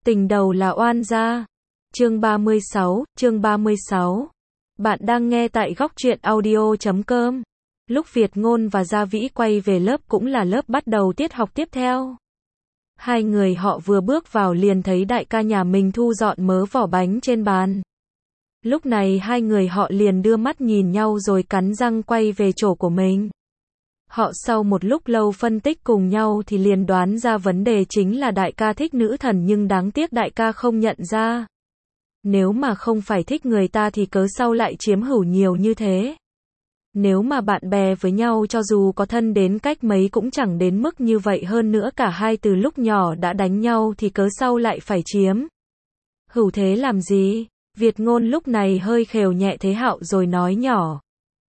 Tình đầu là oan gia. Chương 36. Bạn đang nghe tại góc truyện audio.com. Lúc Việt Ngôn và Gia Vĩ quay về lớp cũng là lớp bắt đầu tiết học tiếp theo. Hai người họ vừa bước vào liền thấy đại ca nhà mình thu dọn mớ vỏ bánh trên bàn. Lúc này hai người họ liền đưa mắt nhìn nhau rồi cắn răng quay về chỗ của mình. Họ sau một lúc lâu phân tích cùng nhau thì liền đoán ra vấn đề chính là đại ca thích nữ thần nhưng đáng tiếc đại ca không nhận ra. Nếu mà không phải thích người ta thì cớ sao lại chiếm hữu nhiều như thế. Nếu mà bạn bè với nhau cho dù có thân đến cách mấy cũng chẳng đến mức như vậy, hơn nữa cả hai từ lúc nhỏ đã đánh nhau thì cớ sao lại phải chiếm hữu thế làm gì. Việt Ngôn lúc này hơi khều nhẹ Thế Hạo rồi nói nhỏ.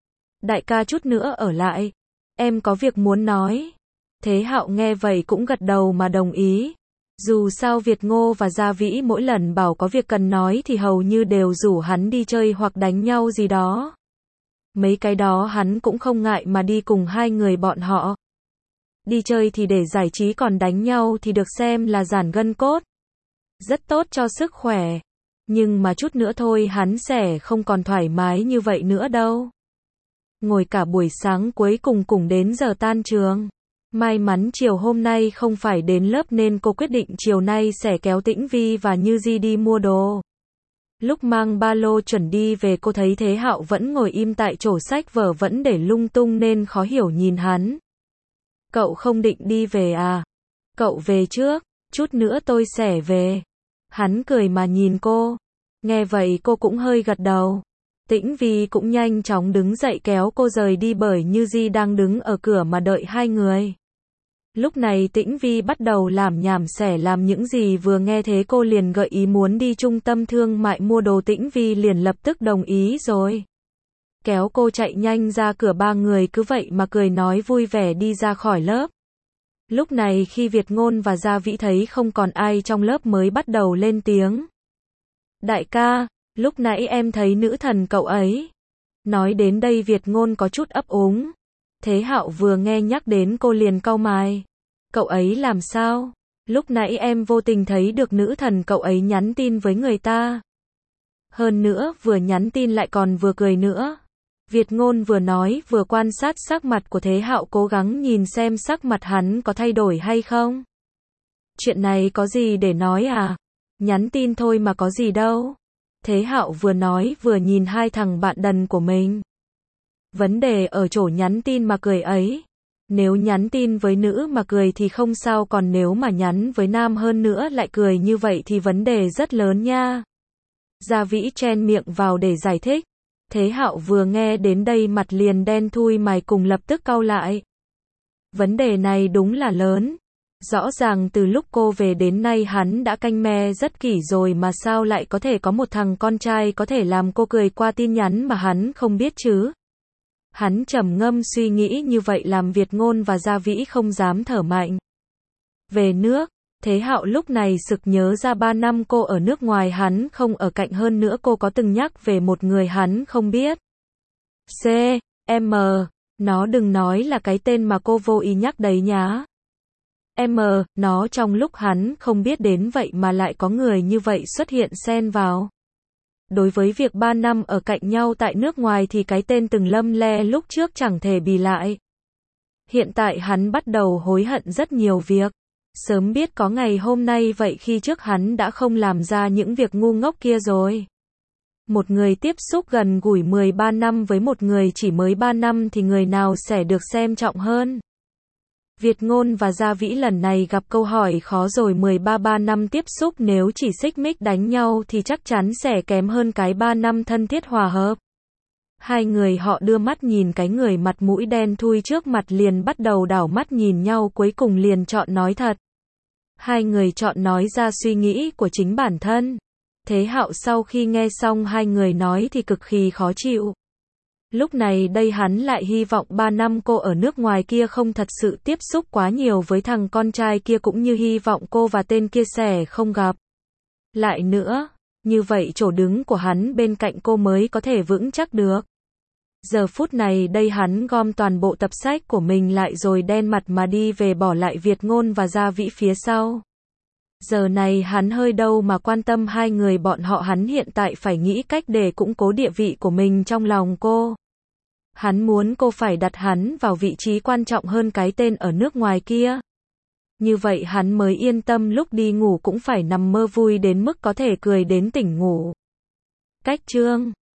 Đại ca chút nữa ở lại. Em có việc muốn nói. Thế Hạo nghe vậy cũng gật đầu mà đồng ý. Dù sao Việt Ngô và Gia Vĩ mỗi lần bảo có việc cần nói thì hầu như đều rủ hắn đi chơi hoặc đánh nhau gì đó. Mấy cái đó hắn cũng không ngại mà đi cùng hai người bọn họ. Đi chơi thì để giải trí, còn đánh nhau thì được xem là giãn gân cốt. Rất tốt cho sức khỏe. Nhưng mà chút nữa thôi hắn sẽ không còn thoải mái như vậy nữa đâu. Ngồi cả buổi sáng cuối cùng đến giờ tan trường. May mắn chiều hôm nay không phải đến lớp nên cô quyết định chiều nay sẽ kéo Tĩnh Vi và Như Di đi mua đồ. Lúc mang ba lô chuẩn đi về cô thấy Thế Hạo vẫn ngồi im tại chỗ, sách vở vẫn để lung tung nên khó hiểu nhìn hắn. Cậu không định đi về à? Cậu về trước, chút nữa tôi sẽ về. Hắn cười mà nhìn cô. Nghe vậy cô cũng hơi gật đầu. Tĩnh Vi cũng nhanh chóng đứng dậy kéo cô rời đi bởi Như Di đang đứng ở cửa mà đợi hai người. Lúc này Tĩnh Vi bắt đầu làm nhảm xẻ làm những gì vừa nghe thế cô liền gợi ý muốn đi trung tâm thương mại mua đồ. Tĩnh Vi liền lập tức đồng ý rồi. Kéo cô chạy nhanh ra cửa, ba người cứ vậy mà cười nói vui vẻ đi ra khỏi lớp. Lúc này khi Việt Ngôn và Gia Vĩ thấy không còn ai trong lớp mới bắt đầu lên tiếng. Đại ca, lúc nãy em thấy nữ thần cậu ấy. Nói đến đây Việt Ngôn có chút ấp úng. Thế Hạo vừa nghe nhắc đến cô liền cau mày. Cậu ấy làm sao? Lúc nãy em vô tình thấy được nữ thần cậu ấy nhắn tin với người ta. Hơn nữa vừa nhắn tin lại còn vừa cười nữa. Việt Ngôn vừa nói vừa quan sát sắc mặt của Thế Hạo, cố gắng nhìn xem sắc mặt hắn có thay đổi hay không. Chuyện này có gì để nói à? Nhắn tin thôi mà có gì đâu. Thế Hạo vừa nói vừa nhìn hai thằng bạn đần của mình. Vấn đề ở chỗ nhắn tin mà cười ấy. Nếu nhắn tin với nữ mà cười thì không sao, còn nếu mà nhắn với nam hơn nữa lại cười như vậy thì vấn đề rất lớn nha. Gia Vĩ chen miệng vào để giải thích. Thế Hạo vừa nghe đến đây mặt liền đen thui, mày cùng lập tức cau lại. Vấn đề này đúng là lớn. Rõ ràng từ lúc cô về đến nay hắn đã canh me rất kỹ rồi mà sao lại có thể có một thằng con trai có thể làm cô cười qua tin nhắn mà hắn không biết chứ? Hắn trầm ngâm suy nghĩ như vậy làm Việt Ngôn và Gia Vĩ không dám thở mạnh. Về nước, Thế Hạo lúc này sực nhớ ra 3 năm cô ở nước ngoài hắn không ở cạnh, hơn nữa cô có từng nhắc về một người hắn không biết. C.M. Nó đừng nói là cái tên mà cô vô ý nhắc đấy nhá. Nó trong lúc hắn không biết đến vậy mà lại có người như vậy xuất hiện xen vào. Đối với việc 3 năm ở cạnh nhau tại nước ngoài thì cái tên từng lâm le lúc trước chẳng thể bì lại. Hiện tại hắn bắt đầu hối hận rất nhiều việc. Sớm biết có ngày hôm nay vậy khi trước hắn đã không làm ra những việc ngu ngốc kia rồi. Một người tiếp xúc gần gũi 13 năm với một người chỉ mới 3 năm thì người nào sẽ được xem trọng hơn? Việt Ngôn và Gia Vĩ lần này gặp câu hỏi khó rồi. 3 năm tiếp xúc nếu chỉ xích mích đánh nhau thì chắc chắn sẽ kém hơn cái 3 năm thân thiết hòa hợp. Hai người họ đưa mắt nhìn cái người mặt mũi đen thui trước mặt liền bắt đầu đảo mắt nhìn nhau, cuối cùng liền chọn nói thật. Hai người chọn nói ra suy nghĩ của chính bản thân. Thế Hạo sau khi nghe xong hai người nói thì cực kỳ khó chịu. Lúc này đây hắn lại hy vọng 3 năm cô ở nước ngoài kia không thật sự tiếp xúc quá nhiều với thằng con trai kia, cũng như hy vọng cô và tên kia sẽ không gặp lại nữa. Như vậy chỗ đứng của hắn bên cạnh cô mới có thể vững chắc được. Giờ phút này đây hắn gom toàn bộ tập sách của mình lại rồi đen mặt mà đi về, bỏ lại Việt Ngôn và Gia Vĩ phía sau. Giờ này hắn hơi đâu mà quan tâm hai người bọn họ, hắn hiện tại phải nghĩ cách để củng cố địa vị của mình trong lòng cô. Hắn muốn cô phải đặt hắn vào vị trí quan trọng hơn cái tên ở nước ngoài kia. Như vậy hắn mới yên tâm, lúc đi ngủ cũng phải nằm mơ vui đến mức có thể cười đến tỉnh ngủ. Cách chương